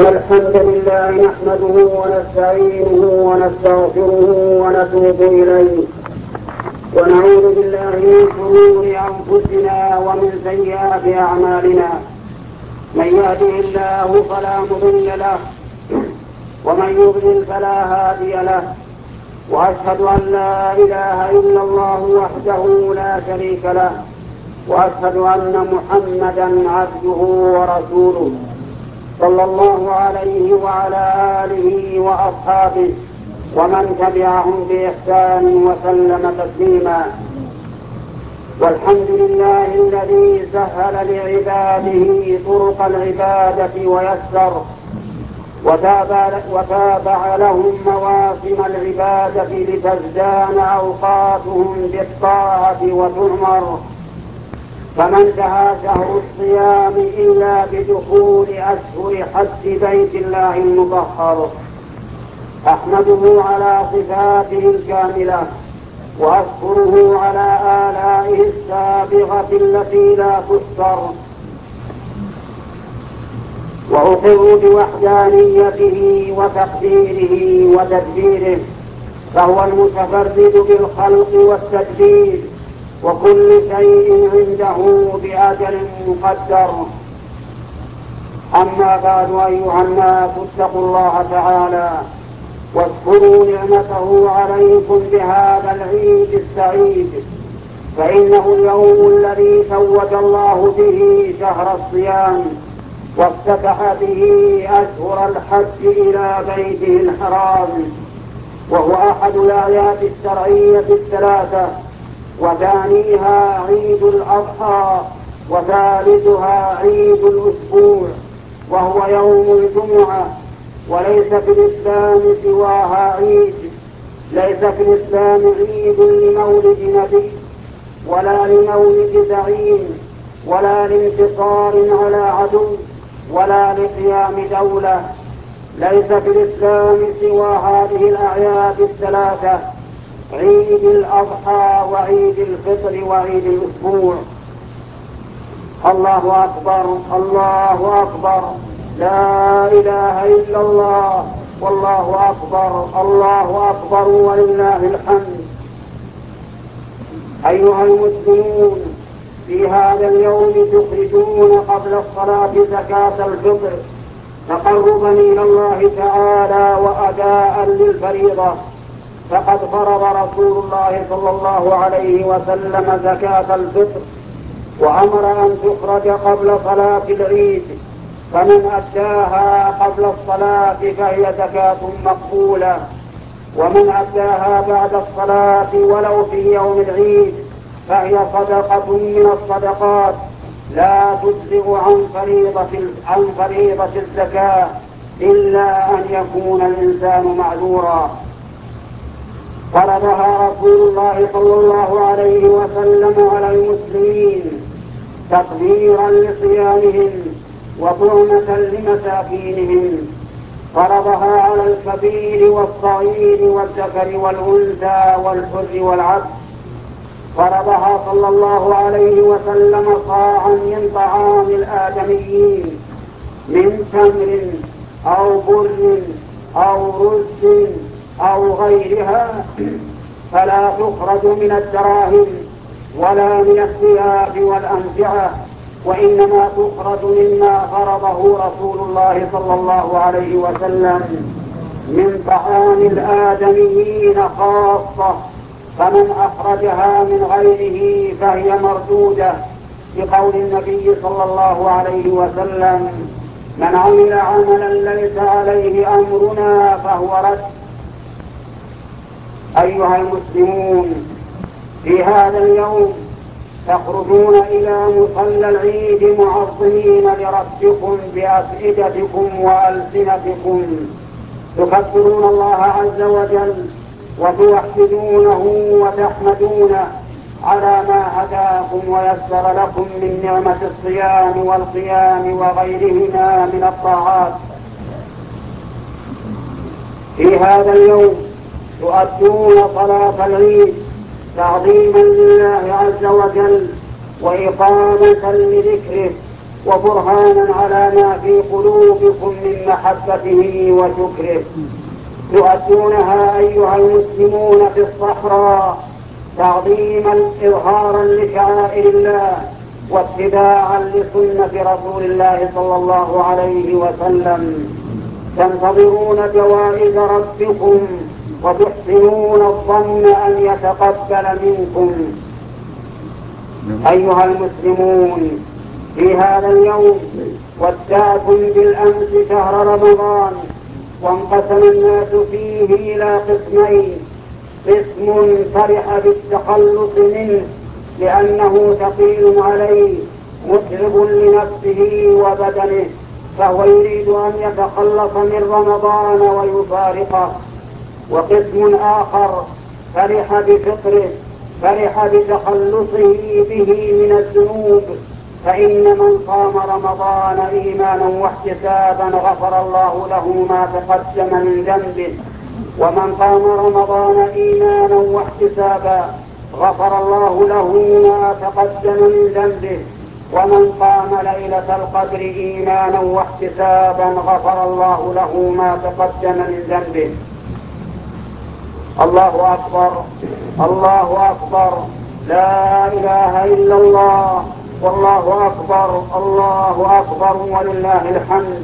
الحمد لله نحمده ونستعينه ونستغفره ونتوب إليه ونعوذ بالله من شرور أنفسنا ومن سيئات أعمالنا. من يهده الله فلا مضل له ومن يضلل فلا هادي له، وأشهد أن لا إله إلا الله وحده لا شريك له، وأشهد أن محمدا عبده ورسوله صلى الله عليه وعلى آله وأصحابه ومن تبعهم بإحسان وسلم تسليما. والحمد لله الذي سهل لعباده طرق العبادة ويسر وتابع لهم مواسم العبادة لتزدان أوقاتهم بالطاعة وتعمر. فما انتهى شهر الصيام إلا بدخول أشهر حج بيت الله المطهر. أحمده على صفاته الكاملة وأشكره على آلائه السابغة التي لا تحصر، وأقر بوحدانيته وتقديره وتدبيره، فهو المتفرد بالخلق والتدبير، وكل شيء عنده بأجل مقدر. أما بعد، أيها الناس اتقوا الله تعالى واذكروا نعمته عليكم بهذا العيد السعيد، فإنه اليوم الذي توج الله به شهر الصيام وافتتح به أشهر الحج إلى بيته الحرام، وهو أحد الآيات الشرعية الثلاثة، وثانيها عيد الأضحى، وثالثها عيد الأسبوع وهو يوم الجمعة. وليس في الإسلام سواها عيد، ليس في الإسلام عيد لمولد نبي ولا لمولد زعيم ولا لانتصار على عدو ولا لقيام دولة. ليس في الإسلام سوى هذه الأعياد الثلاثة، عيد الأضحى وعيد الفطر وعيد الأسبوع. الله أكبر، الله أكبر، لا إله إلا الله، والله أكبر، الله أكبر ولله الحمد. أيها المسلمون، في هذا اليوم تخرجون قبل الصلاة زكاة الفطر تقربا إلى الله تعالى وأداء للفريضة، فقد فرض رسول الله صلى الله عليه وسلم زكاة الفطر وأمر أن تخرج قبل صلاة العيد، فمن أداها قبل الصلاة فهي زكاة مقبولة، ومن أداها بعد الصلاة ولو في يوم العيد فهي صدقة من الصدقات لا تجزئ عن فريضة الزكاة إلا أن يكون الإنسان معذورا. فرضها رسول الله صلى الله عليه وسلم على المسلمين تقديرا لصيامهم وطعمة لمساكينهم. فرضها على الكبير والصغير والذكر والأنثى والحر والعبد. فرضها صلى الله عليه وسلم صاعا من طعام الآدميين من تمر أو بر أو رز أو غيرها، فلا تخرج من الدراهم ولا من الثياب والأمتعة، وإنما تخرج مما فرضه رسول الله صلى الله عليه وسلم من طعام الآدميين خاصة، فمن أخرجها من غيره فهي مردودة، بقول النبي صلى الله عليه وسلم: من عمل عملا ليس عليه أمرنا فهو رد. أيها المسلمون، في هذا اليوم تخرجون إلى مصلى العيد معظمين لربكم بأفئدتكم وألسنتكم، تكبرون الله عز وجل وتوحدونه وتحمدونه على ما هداكم ويسر لكم من نعمة الصيام والقيام وغيرهما من الطاعات. في هذا اليوم تؤدون صلاة العيد تعظيما لله عز وجل وإقامة لذكره وبرهانا على ما في قلوبكم من محبته وشكره، تؤدونها أيها المسلمون في الصحراء تعظيما إظهارا لشعائر الله واتباعا لسنة رسول الله صلى الله عليه وسلم، تنتظرون جوائز ربكم وتحسنون الظن أن يتقبل منكم. أيها المسلمون، في هذا اليوم ودعكم بالأمس شهر رمضان، وانقسم الناس فيه إلى قسمين: قسم فرح بالتخلص منه لأنه ثقيل عليه متعب لنفسه وبدنه، فهو يريد أن يتخلص من رمضان ويفارقه. وقسم آخر فرح بفطره، فرح بتخلصه به من الذنوب، فإن من صام رمضان إيمانا واحتسابا غفر الله له ما تقدم من ذنبه، ومن قام رمضان إيمانا واحتسابا غفر الله له ما تقدم من ذنبه، ومن قام ليلة القدر إيمانا واحتسابا غفر الله له ما تقدم من ذنبه. الله أكبر، الله أكبر، لا إله إلا الله، والله أكبر، الله أكبر ولله الحمد.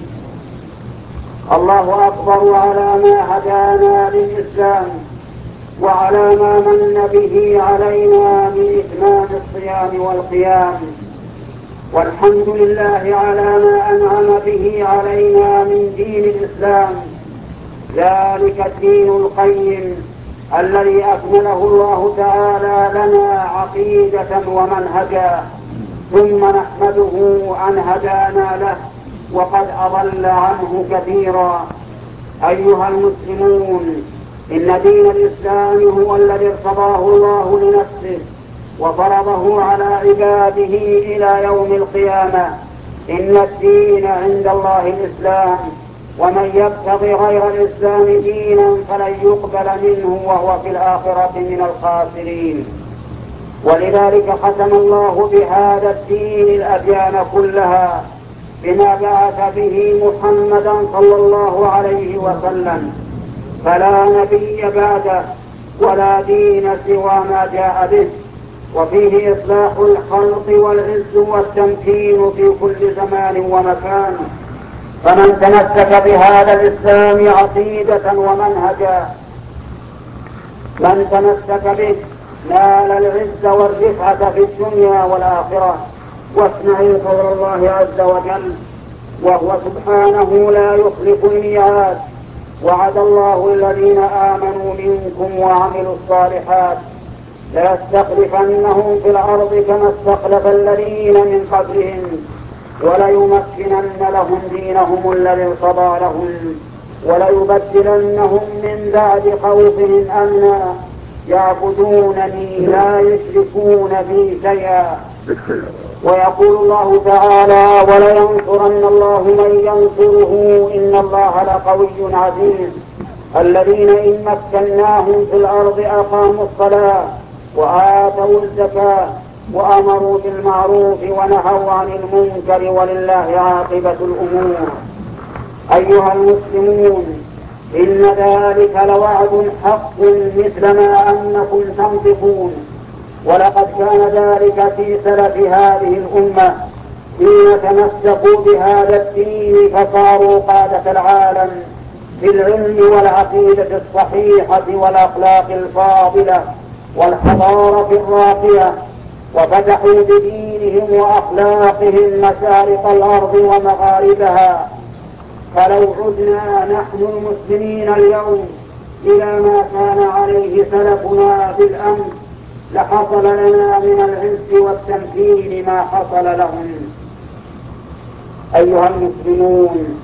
الله أكبر على ما هدانا للإسلام، وعلى ما من به علينا من إتمام الصيام والقيام، والحمد لله على ما أنعم به علينا من دين الإسلام، ذلك الدين القيم الذي أكمله الله تعالى لنا عقيدة ومنهجا، ثم نحمده أن هدانا له وقد أضل عنه كثيرا. أيها المسلمون، إن دين الإسلام هو الذي ارتضاه الله لنفسه وفرضه على عباده إلى يوم القيامة. إن الدين عند الله الإسلام، ومن يبتغي غير الإسلام دينا فلن يقبل منه وهو في الآخرة من الخاسرين. ولذلك ختم الله بهذا الدين الأديان كلها بما بعث به محمدا صلى الله عليه وسلم، فلا نبي بعده ولا دين سوى ما جاء به، وفيه إصلاح الخلق والعز والتمكين في كل زمان ومكان. فمن تمسك بهذا الإسلام عقيدة ومنهجا، من تمسك به نال العز والرفعة في الدنيا والآخرة. واسمعوا قول الله عز وجل: وهو سبحانه لا يخلف الميعاد، وعد الله الذين آمنوا منكم وعملوا الصالحات ليستخلفنهم في الأرض كما استخلف الذين من قبلهم وليمكنن لهم دينهم الذي ارتضى لهم وليبدلنهم من بعد خوفهم أمنا يعبدونني لا يشركون بي شيئا. ويقول الله تعالى: ولينصرن الله من ينصره إن الله لقوي عزيز. الذين إن مكناهم في الأرض أقاموا الصلاة وآتوا الزكاة وأمروا بالمعروف ونهوا عن المنكر ولله عاقبة الأمور. أيها المسلمون، إن ذلك لوعد حق مثل ما أنكم تنطقون، ولقد كان ذلك في سلف هذه الأمة حين تمسكوا بهذا الدين فصاروا قادة العالم في العلم والعقيدة الصحيحة والأخلاق الفاضلة والحضارة الراقية، وفتحوا بدينهم وأخلاقهم مشارق الأرض ومغاربها. فلو عدنا نحن المسلمين اليوم إلى ما كان عليه سلفنا بالأمس لحصل لنا من العز والتمكين ما حصل لهم. أيها المسلمون،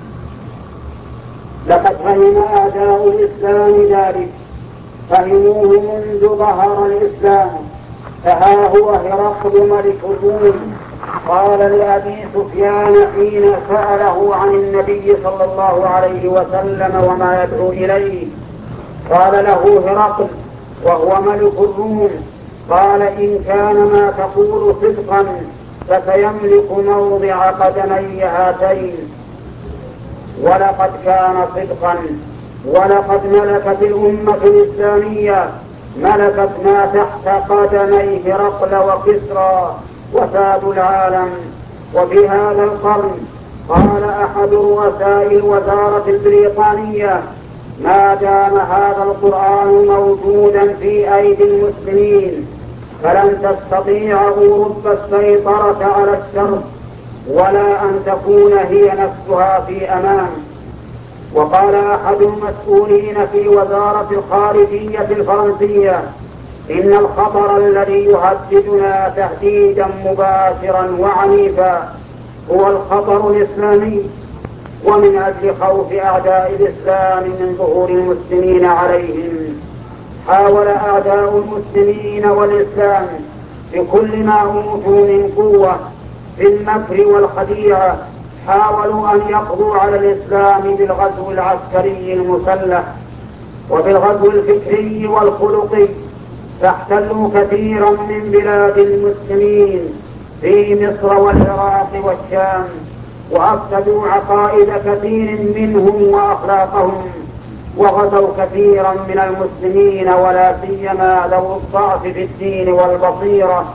لقد فهم أعداء الإسلام ذلك، فهموه منذ ظهر الإسلام. فها هو هرقل ملك الروم قال لأبي سفيان حين سأله عن النبي صلى الله عليه وسلم وما يدعو إليه، قال له هرقل وهو ملك الروم: قال إن كان ما تقول صدقا فسيملك موضع قدمي هاتين. ولقد كان صدقا، ولقد ملكت الأمة الإسلامية ملكت ما تحت قدمي هرقل وكسرى وسادوا العالم. وفي هذا القرن قال أحد رؤساء الوزارة البريطانية: ما دام هذا القرآن موجودا في أيدي المسلمين فلن تستطيع أوروبا السيطرة على الشرق ولا أن تكون هي نفسها في أمان. وقال أحد المسؤولين في وزارة الخارجية الفرنسية: إن الخطر الذي يهددنا تهديدا مباشرا وعنيفا هو الخطر الإسلامي. ومن أجل خوف أعداء الإسلام من ظهور المسلمين عليهم حاول أعداء المسلمين والإسلام بكل ما أوتوا من قوة في المكر والخديعة، حاولوا أن يقضوا على الإسلام بالغزو العسكري المسلح وبالغزو الفكري والخلقي، فاحتلوا كثيرا من بلاد المسلمين في مصر والعراق والشام، وأفسدوا عقائد كثير منهم وأخلاقهم، وغزوا كثيرا من المسلمين ولا سيما ذوي الضعف في الدين والبصيرة،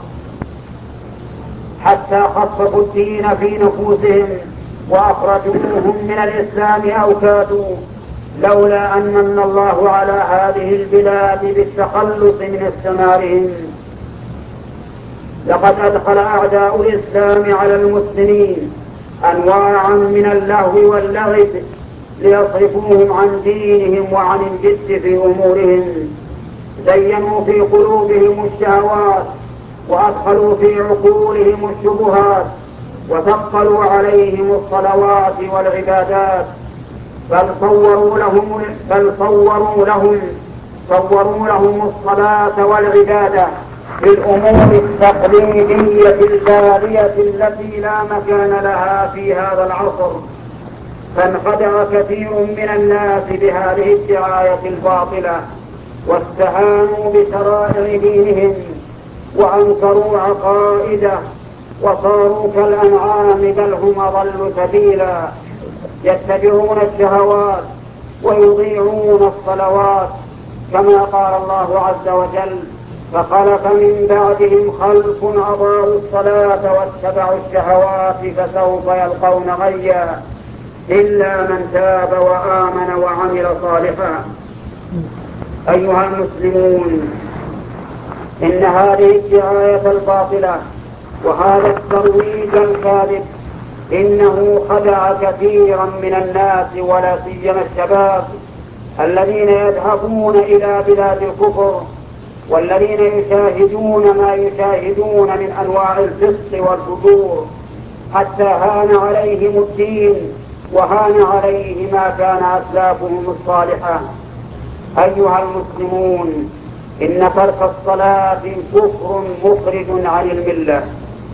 حتى خففوا الدين في نفوسهم وأخرجوهم من الإسلام أو كادوا، لولا أن من الله على هذه البلاد بالتخلص من استعمارهم. لقد أدخل أعداء الإسلام على المسلمين أنواعا من اللهو واللغب ليصرفوهم عن دينهم وعن الجد في أمورهم. زينوا في قلوبهم الشهوات وأدخلوا في عقولهم الشبهات وثقلوا عليهم الصلوات والعبادات، بل صوروا لهم الصلاة والعبادة بالأمور التقليدية البالية التي لا مكان لها في هذا العصر. فانخدع كثير من الناس بهذه الدعاية الباطلة واستهانوا بشرائع دينهم وأنكروا عقائده وصاروا كالأنعام بل هم أضل سبيلا، يتبعون الشهوات ويضيعون الصلوات، كما قال الله عز وجل: فخلف من بعدهم خلف أضاعوا الصلاة واتبعوا الشهوات فسوف يلقون غيا إلا من تاب وآمن وعمل صالحا. أيها المسلمون، إن هذه الدعاية الباطلة وهذا الترويج الكاذب إنه خدع كثيرا من الناس ولا سيما الشباب الذين يذهبون إلى بلاد الكفر والذين يشاهدون ما يشاهدون من أنواع الفسق والفجور، حتى هان عليهم الدين وهان عليه ما كان أسلافهم الصالحة. أيها المسلمون، إن ترك الصلاة كفر مخرج عن الملة.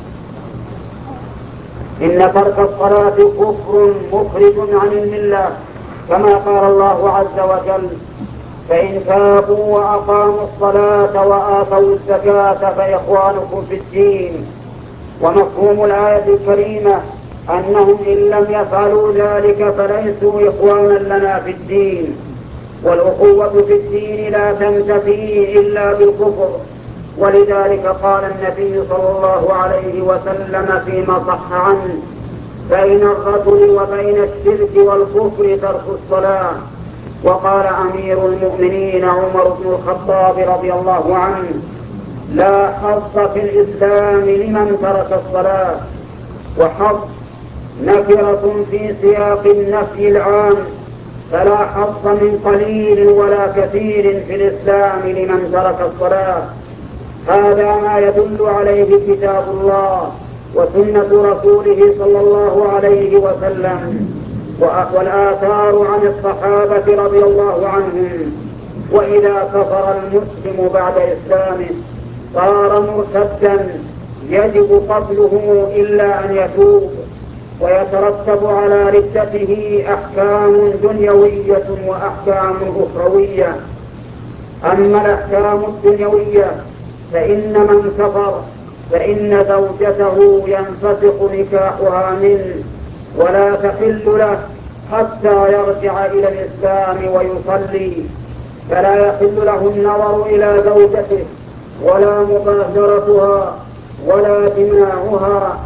إن ترك الصلاة كفر مخرج عن الملة، كما قال الله عز وجل: فإن تابوا وأقاموا الصلاة وآتوا الزكاة فإخوانكم في الدين. ومفهوم الآية الكريمة أنهم إن لم يفعلوا ذلك فليسوا إخوانا لنا في الدين، والأخوة في الدين لا تنتفي إلا بالكفر. ولذلك قال النبي صلى الله عليه وسلم فيما صح عنه: بين الرجل وبين الشرك والكفر ترك الصلاة. وقال أمير المؤمنين عمر بن الخطاب رضي الله عنه: لا حظ في الإسلام لمن ترك الصلاة. وحظ نكرة في سياق النفي العام، فلا حظ من قليل ولا كثير في الإسلام لمن ترك الصلاة. هذا ما يدل عليه كتاب الله وسنة رسوله صلى الله عليه وسلم والآثار عن الصحابة رضي الله عنهم. وإذا كفر المسلم بعد إسلامه صار مرتدا يجب قتله إلا أن يتوب، ويترتب على ردته أحكام دنيوية وأحكام أخروية. أما الأحكام الدنيوية فإن من كفر فإن زوجته ينفسخ نكاحها منه ولا تحل له حتى يرجع إلى الإسلام ويصلي، فلا يحل له النظر إلى زوجته ولا مباشرتها ولا جماعها،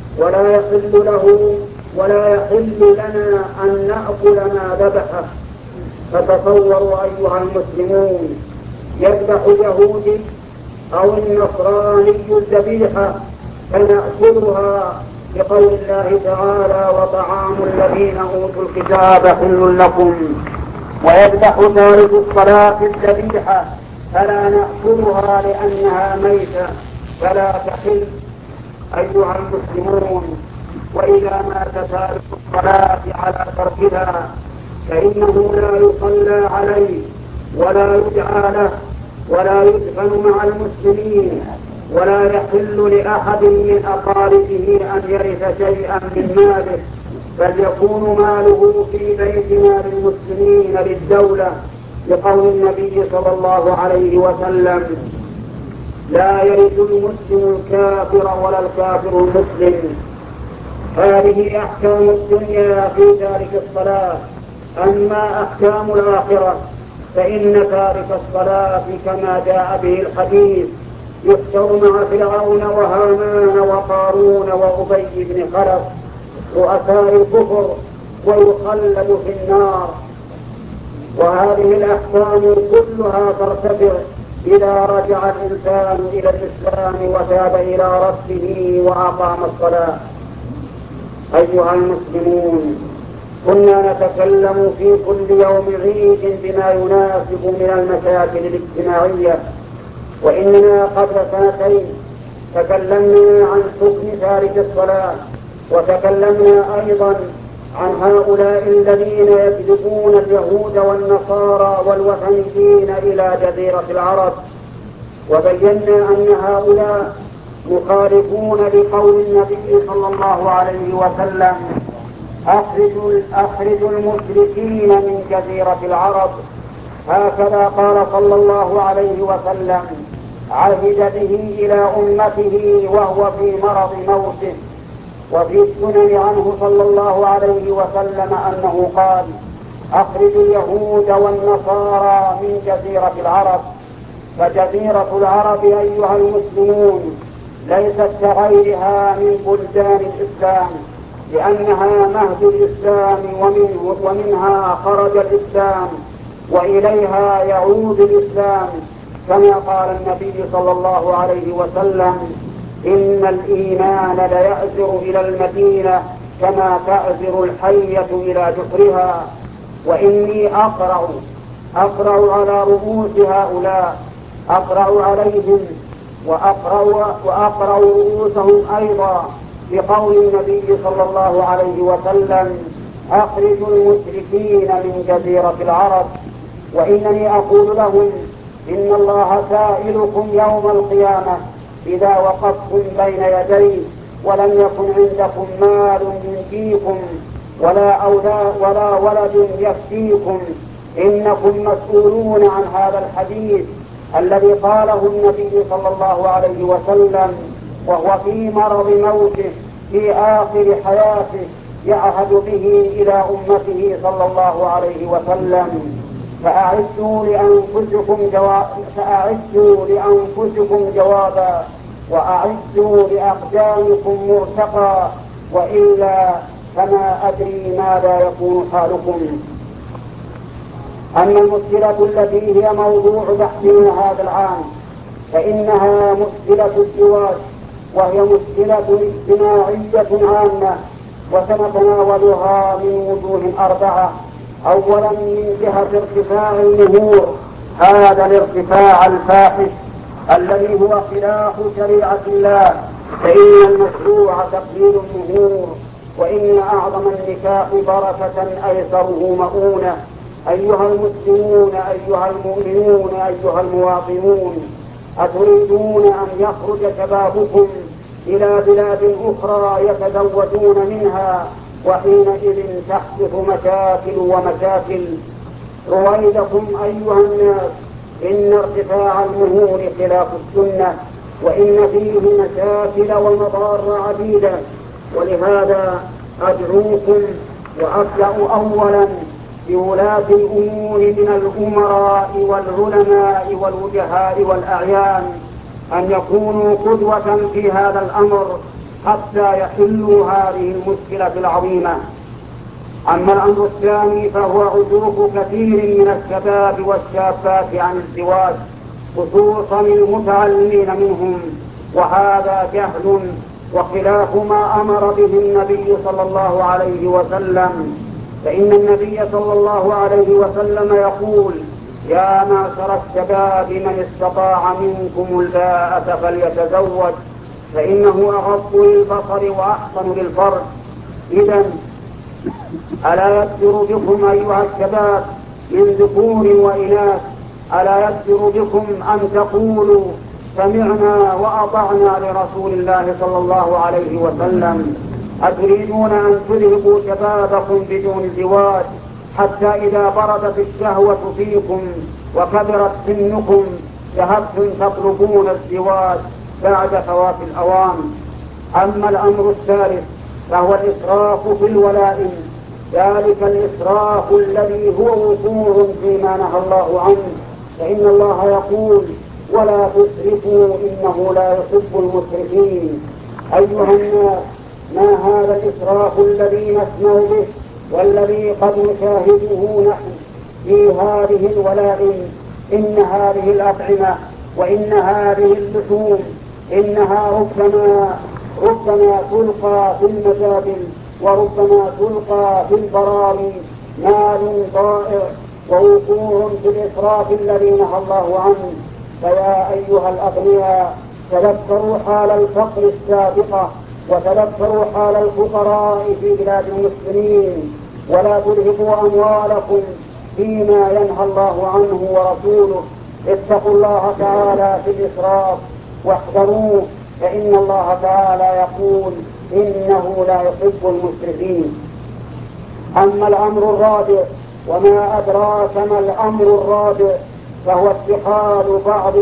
ولا يحل لنا أن نأكل ما ذبحه. فتصوروا أيها المسلمون، يذبح اليهودي أو النصراني الذبيحة فنأكلها بقول الله تعالى: وطعام الذين أوتوا الكتاب حل لكم. ويذبح تارك الصلاة الذبيحة فلا نأكلها لأنها ميتة فلا تحل أيها المسلمون. وإذا مات تارك الصلاة على تركها فإنه لا يصلى عليه ولا يدعى له ولا يدفن مع المسلمين، ولا يحل لأحد من أقاربه أن يرث شيئا من ماله، بل يكون ماله في بيت مال المسلمين للدولة، لقول النبي صلى الله عليه وسلم: لا يرث المسلم الكافر ولا الكافر المسلم. هذه أحكام الدنيا في تارك الصلاة. أما أحكام الآخرة فإن تارك الصلاة كما جاء به الحديث يحشر مع فرعون وهامان وقارون وأبي بن خلف رؤساء الكفر ويخلد في النار. وهذه الأحكام كلها ترتفع إذا رجع الإنسان إلى الإسلام وتاب إلى ربه وأقام الصلاة. أيها المسلمون، كنا نتكلم في كل يوم عيد بما يناسب من المشاكل الاجتماعية، وإننا قبل سنتين تكلمنا عن حكم تارك الصلاة، وتكلمنا أيضا عن هؤلاء الذين يجذبون اليهود والنصارى والوثنيين إلى جزيرة العرب، وبينا أن هؤلاء مخالفون لقول النبي صلى الله عليه وسلم: أخرجوا المشركين من جزيرة العرب. هكذا قال صلى الله عليه وسلم، عهد به إلى أمته وهو في مرض موته. وفي السنن عنه صلى الله عليه وسلم أنه قال: أخرجوا اليهود والنصارى من جزيرة العرب. فجزيرة العرب أيها المسلمون ليست كغيرها من بلدان الإسلام، لأنها مهد الإسلام ومنها خرج الإسلام وإليها يعود الإسلام، كما قال النبي صلى الله عليه وسلم: إن الإيمان ليأزر إلى المدينة كما تأزر الحية إلى جحرها. وإني أقرع على رؤوس هؤلاء، أقرع عليهم وأقرع رؤوسهم أيضا بقول النبي صلى الله عليه وسلم: أخرجوا المشركين من جزيرة العرب. وإنني أقول لهم: إن الله سائلكم يوم القيامة إذا وقفتم بين يديه ولم يكن عندكم مال ينجيكم ولا ولد يفتيكم، إنكم مسؤولون عن هذا الحديث الذي قاله النبي صلى الله عليه وسلم وهو في مرض موته في آخر حياته يعهد به إلى أمته صلى الله عليه وسلم: فأعدوا لأنفسكم جوابا وأعدوا لأقدامكم مرتقا، وإلا فما أدري ماذا يكون حالكم. أما المشكلة التي هي موضوع بحثنا هذا العام فإنها مشكلة الزواج، وهي مشكلة اجتماعية عامة، وسنتناولها من وجوه 4. أولا من جهة ارتفاع المهور، هذا الارتفاع الفاحش الذي هو خلاف شريعة الله، فإن المشروع تقليل المهور، وإن أعظم النكاح بركة أيسره مؤونة. أيها المسلمون، أيها المؤمنون، أيها المواطنون، أتريدون أن يخرج شبابكم إلى بلاد أخرى يتزوجون منها، وحينئذ تحدث مشاكل ومشاكل؟ رويدكم أيها الناس، إن ارتفاع المهور خلاف السنة، وإن فيه مشاكل ومضار عديدة. ولهذا أدعوكم وأبدأ أولا بولاة الأمور من الأمراء والعلماء والوجهاء والأعيان أن يكونوا قدوة في هذا الأمر حتى يحلوا هذه المشكلة العظيمة. أما الأمر الثاني فهو عزوف كثير من الشباب والشابات عن الزواج، خصوصا المتعلمين منهم، وهذا جهل وخلاف ما أمر به النبي صلى الله عليه وسلم. فإن النبي صلى الله عليه وسلم يقول: يا معشر الشباب من استطاع منكم الباءة فليتزوج فإنه أغض للبصر وأحسن للفرج. إذن ألا يكثر بكم أيها الشباب من ذكور وإناث، ألا يكثر بكم أن تقولوا سمعنا وأطعنا لرسول الله صلى الله عليه وسلم؟ أتريدون أن تذهبوا شبابكم بدون زواج حتى إذا بردت الشهوة فيكم وكبرت سنكم ذهبتم تطلبون الزواج بعد فوات الأوان؟ أما الأمر الثالث فهو الإسراف في الولائم، ذلك الإسراف الذي هو وقوع فيما نهى الله عنه. فإن الله يقول: ولا تسرفوا إنه لا يحب المسرفين. أيها الناس، ما هذا الإسراف الذي نسمع به والذي قد نشاهده نحن في هذه الولائم؟ إن هذه الأطعمة وإن هذه اللحوم إنها ربما تلقى في المجابل وربما تلقى في البراري، مال ضائع ووقوع في الإسراف الذي نهى الله عنه. فيا أيها الأغنياء، تذكروا حال الفقر السابقة وتذكروا حال الفقراء في بلاد المسلمين، ولا ترهقوا أموالكم فيما ينهى الله عنه ورسوله. اتقوا الله تعالى في الإسراف واحذروه، فإن الله تعالى يقول: إنه لا يحب المسرفين. أما الأمر الرابع، وما أدراك ما الأمر الرابع، فهو اتخاذ بعض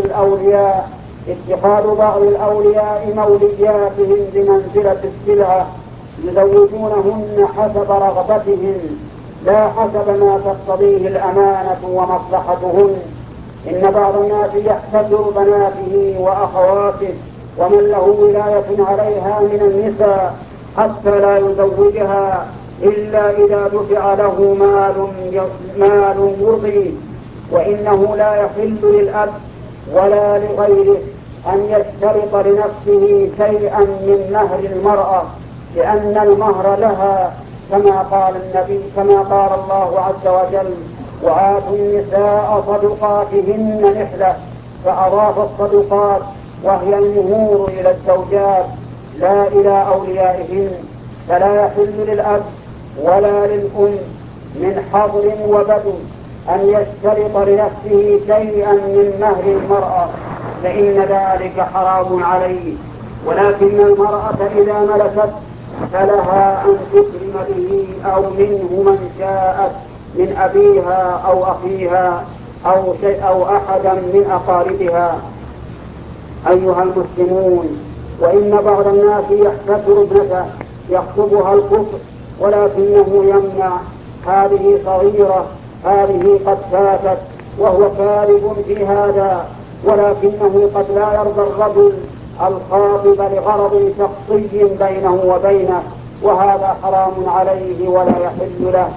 الأولياء مولياتهم بمنزلة السلعة، يزوجونهن حسب رغبتهم لا حسب ما تقتضيه الأمانة ومصلحتهن. إن بعض الناس يحتجر بناته وأخواته ومن له ولاية عليها من النساء حتى لا يزوجها إلا إذا دفع له مال يرضيه. وإنه لا يحل للأب ولا لغيره أن يشترط لنفسه شيئا من مهر المرأة، لأن المهر لها كما قال الله عز وجل: وآتوا النساء صدقاتهن نحلة. فأضاف الصدقات وهي المهور إلى الزوجات لا إلى أوليائهن. فلا يحل للأب ولا للأم من حضر وبدو أن يشترط لنفسه شيئا من مهر المرأة، فإن ذلك حرام عليه. ولكن المرأة إذا ملكت فلها أن تكرم به أو منه من شاءت من أبيها أو أخيها أو أحدا من أقاربها. أيها المسلمون، وإن بعض الناس يحتكر ابنته يخطبها الكفر، ولكنه يمنع: هذه صغيرة، هذه قد فاتت، وهو كاذب في هذا. ولكنه قد لا يرضى الرجل الخاطب لغرض شخصي بينه وبينه، وهذا حرام عليه ولا يحل له.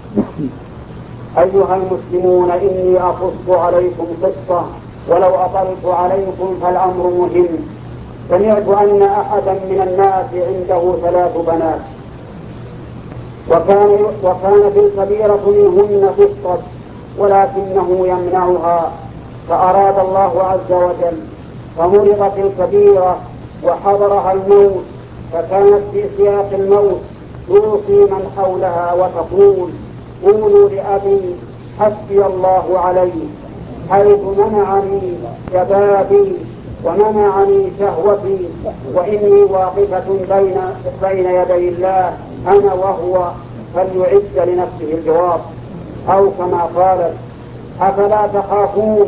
أيها المسلمون، إني أقص عليكم قصة، ولو أطلت عليكم فالأمر مهم. سمعت أن أحدا من الناس عنده 3 بنات، وكانت الكبيرة منهن تسقط ولكنه يمنعها، فأراد الله عز وجل فمرضت الكبيرة وحضرها الموت، فكانت في سياق الموت توصي من حولها وتقول: قولوا لأبي حسبي الله عليه، حيث منعني شبابي ومنعني شهوتي، وإني واقفة بين يدي الله أنا وهو، فليعد لنفسه الجواب. أو كما قالت: أفلا تخافون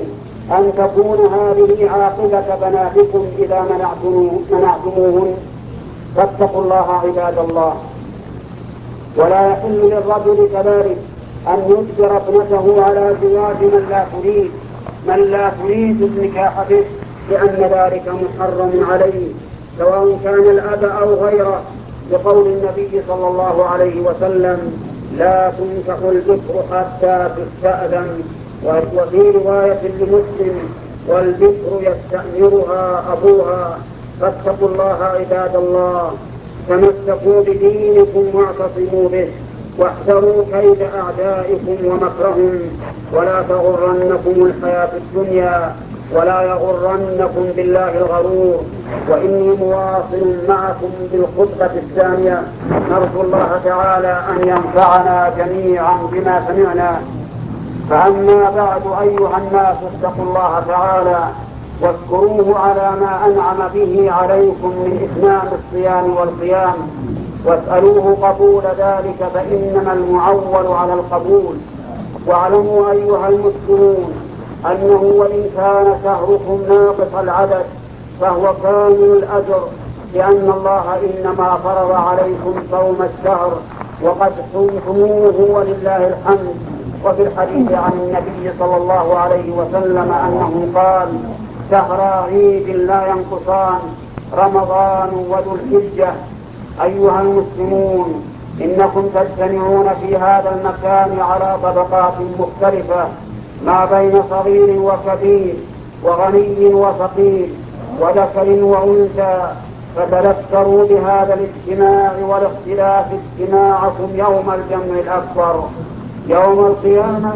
أن تكون هذه عاقبة بناتكم إذا منعتموهن، فاتقوا الله عباد الله. ولا يحل للرجل كذلك أن يجبر ابنته على زواج من لا تريد النكاح به، لأن ذلك محرم عليه سواء كان الأب أو غيره، لقول النبي صلى الله عليه وسلم: لا تنكح البكر حتى تستأذن. وفي رواية لمسلم: والبكر يستأمرها أبوها. فاتقوا الله عباد الله، تمسكوا بدينكم واعتصموا به، واحذروا كيد أعدائكم ومكرهم، ولا تغرنكم الحياة الدنيا، ولا يغرنكم بالله الغرور. وإني مواصل معكم بالخطبة الثانية، نرجو الله تعالى أن ينفعنا جميعا بما سمعنا. فأما بعد أيها الناس، اتقوا الله تعالى واذكروه على ما أنعم به عليكم من إتمام الصيام والقيام، واسألوه قبول ذلك، فإنما المعول على القبول. واعلموا أيها المسلمون أنه وإن كان شهركم ناقص العدد فهو كامل الأجر، لأن الله إنما فرض عليكم صوم الشهر وقد صمتموه ولله الحمد. وفي الحديث عن النبي صلى الله عليه وسلم أنه قال: شهر عيد لا ينقصان، رمضان وذو الحجة. أيها المسلمون، إنكم تجتمعون في هذا المكان على طبقات مختلفة، ما بين صغير وكبير، وغني وفقير، وذكر وأنثى، فتذكروا بهذا الاجتماع والاختلاف اجتماعكم يوم الجمع الأكبر يوم القيامة،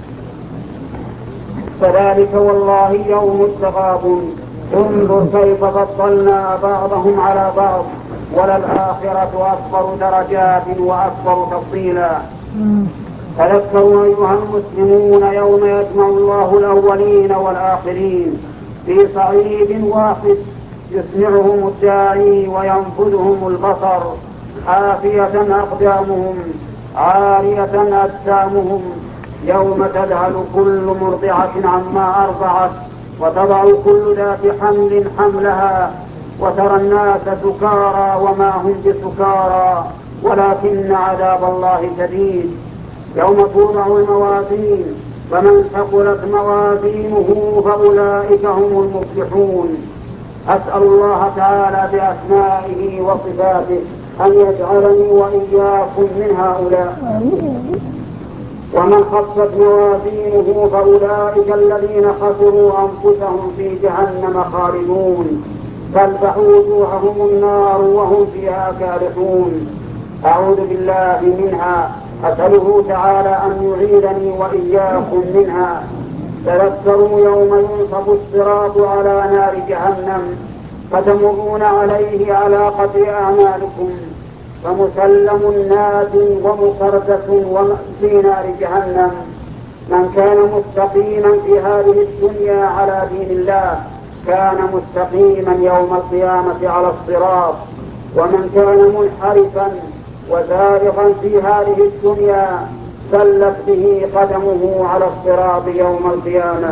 فذلك والله يوم التغابن. انظر كيف فضلنا بعضهم على بعض، وللآخرة أكبر درجات وأكبر تفضيلا. تذكروا أيها المسلمون يوم يجمع الله الأولين والآخرين في صعيد واحد، يسمعهم الداعي وينفذهم البصر، حافية أقدامهم عارية أجسامهم، يوم تذهل كل مرضعة عما أرضعت، وتضع كل ذات حمل حملها، وترى الناس سكارى وما هم بسكارى ولكن عذاب الله شديد. يوم توضع الموازين، فمن ثقلت موازينه فأولئك هم المفلحون. أسأل الله تعالى بأسمائه وصفاته أن يجعلني وإياكم من هؤلاء. ومن خفت موازينه فأولئك الذين خسروا أنفسهم في جهنم خالدون، تلفح وجوههم النار وهم فيها كالحون. أعوذ بالله منها، أسأله تعالى أن يعيذني وإياكم منها. تذكروا يوم ينصب الصراط على نار جهنم، فتمرون عليه على قدر أعمالكم، فمسلم الناس ومقردس في نار جهنم. من كان مستقيما في هذه الدنيا على دين الله كان مستقيما يوم القيامة على الصراط، ومن كان منحرفا وزائغا في هذه الدنيا سلت به قدمه على الصراط يوم القيامة.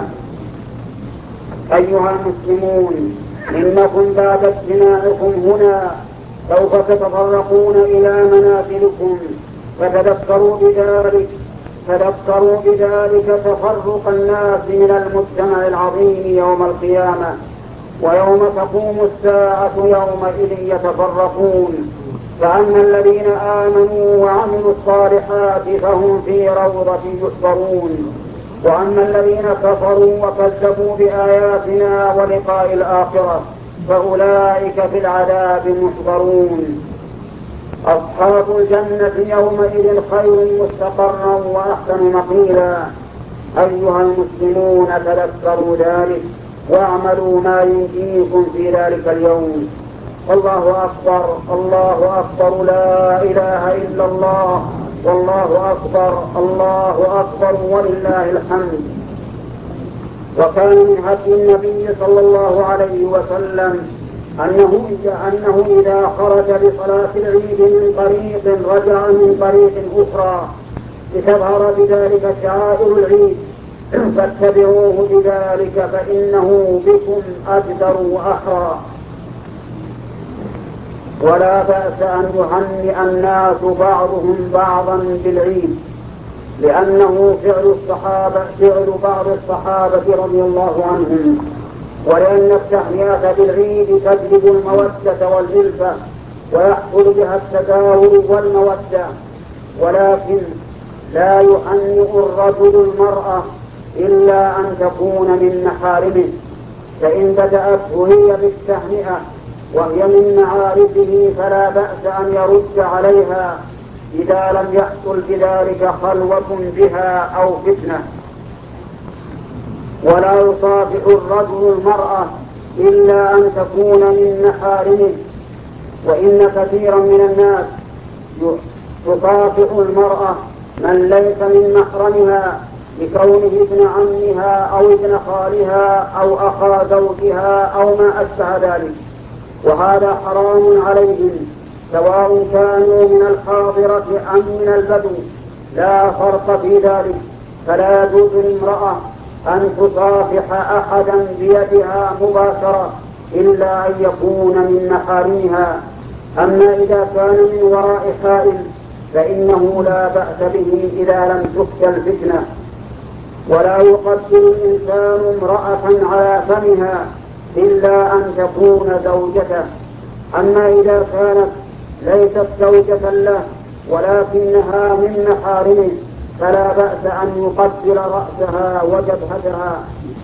أيها المسلمون، إنكم بعد اجتماعكم هنا سوف تتفرقون إلى منازلكم، فتذكروا بذلك تفرق الناس من المجتمع العظيم يوم القيامة. ويوم تقوم الساعة يومئذ يتفرقون، فأما الذين آمنوا وعملوا الصالحات فهم في روضة يحبرون، وأما الذين كفروا وكذبوا بآياتنا ولقاء الآخرة فأولئك في العذاب محضرون. أصحاب الجنة يومئذ خير مستقرا وأحسن مقيلا. أيها المسلمون، تذكروا ذلك واعملوا ما ينجيكم في ذلك اليوم. الله أكبر، الله أكبر، لا إله إلا الله، والله أكبر، الله أكبر، ولله الحمد. وكان من هدي النبي صلى الله عليه وسلم أنه إذا خرج لصلاة العيد من طريق رجع من طريق أخرى لتظهر بذلك شعائر العيد، فاتبعوه بذلك فإنه بكم أجدر وأحرى. ولا بأس أن يهنئ الناس بعضهم بعضا بالعيد، لأنه فعل بعض الصحابة رضي الله عنهم، ولأن التهنئة بالعيد تجلب المودة والألفة ويحصل بها التداول والمودة. ولكن لا يهنئ الرجل المرأة إلا أن تكون من محارمه، فإن بدأته هي بالتهنئة وهي من معارفه فلا بأس أن يرد عليها إذا لم يحصل بذلك خلوة بها أو فتنة. ولا يصافح الرجل المرأة إلا أن تكون من محارمه، وإن كثيرا من الناس يصافح المرأة من ليس من محرمها لكونه ابن عمها أو ابن خالها أو أخا زوجها أو ما أشبه ذلك، وهذا حرام عليهم سواء كانوا من الحاضرة أم من البدو، لا فرق في ذلك. فلا يجوز لامرأة أن تصافح أحدا بيدها مباشرة إلا أن يكون من محارمها. أما إذا كان من وراء حائل فإنه لا بأس به إذا لم تخشى الفتنة. ولا يقبل الإنسان امرأة على فمها إلا أن تكون زوجته. أما إذا كانت ليست زوجة له ولكنها من محارمه فلا بأس أن يقبل رأسها وجبهتها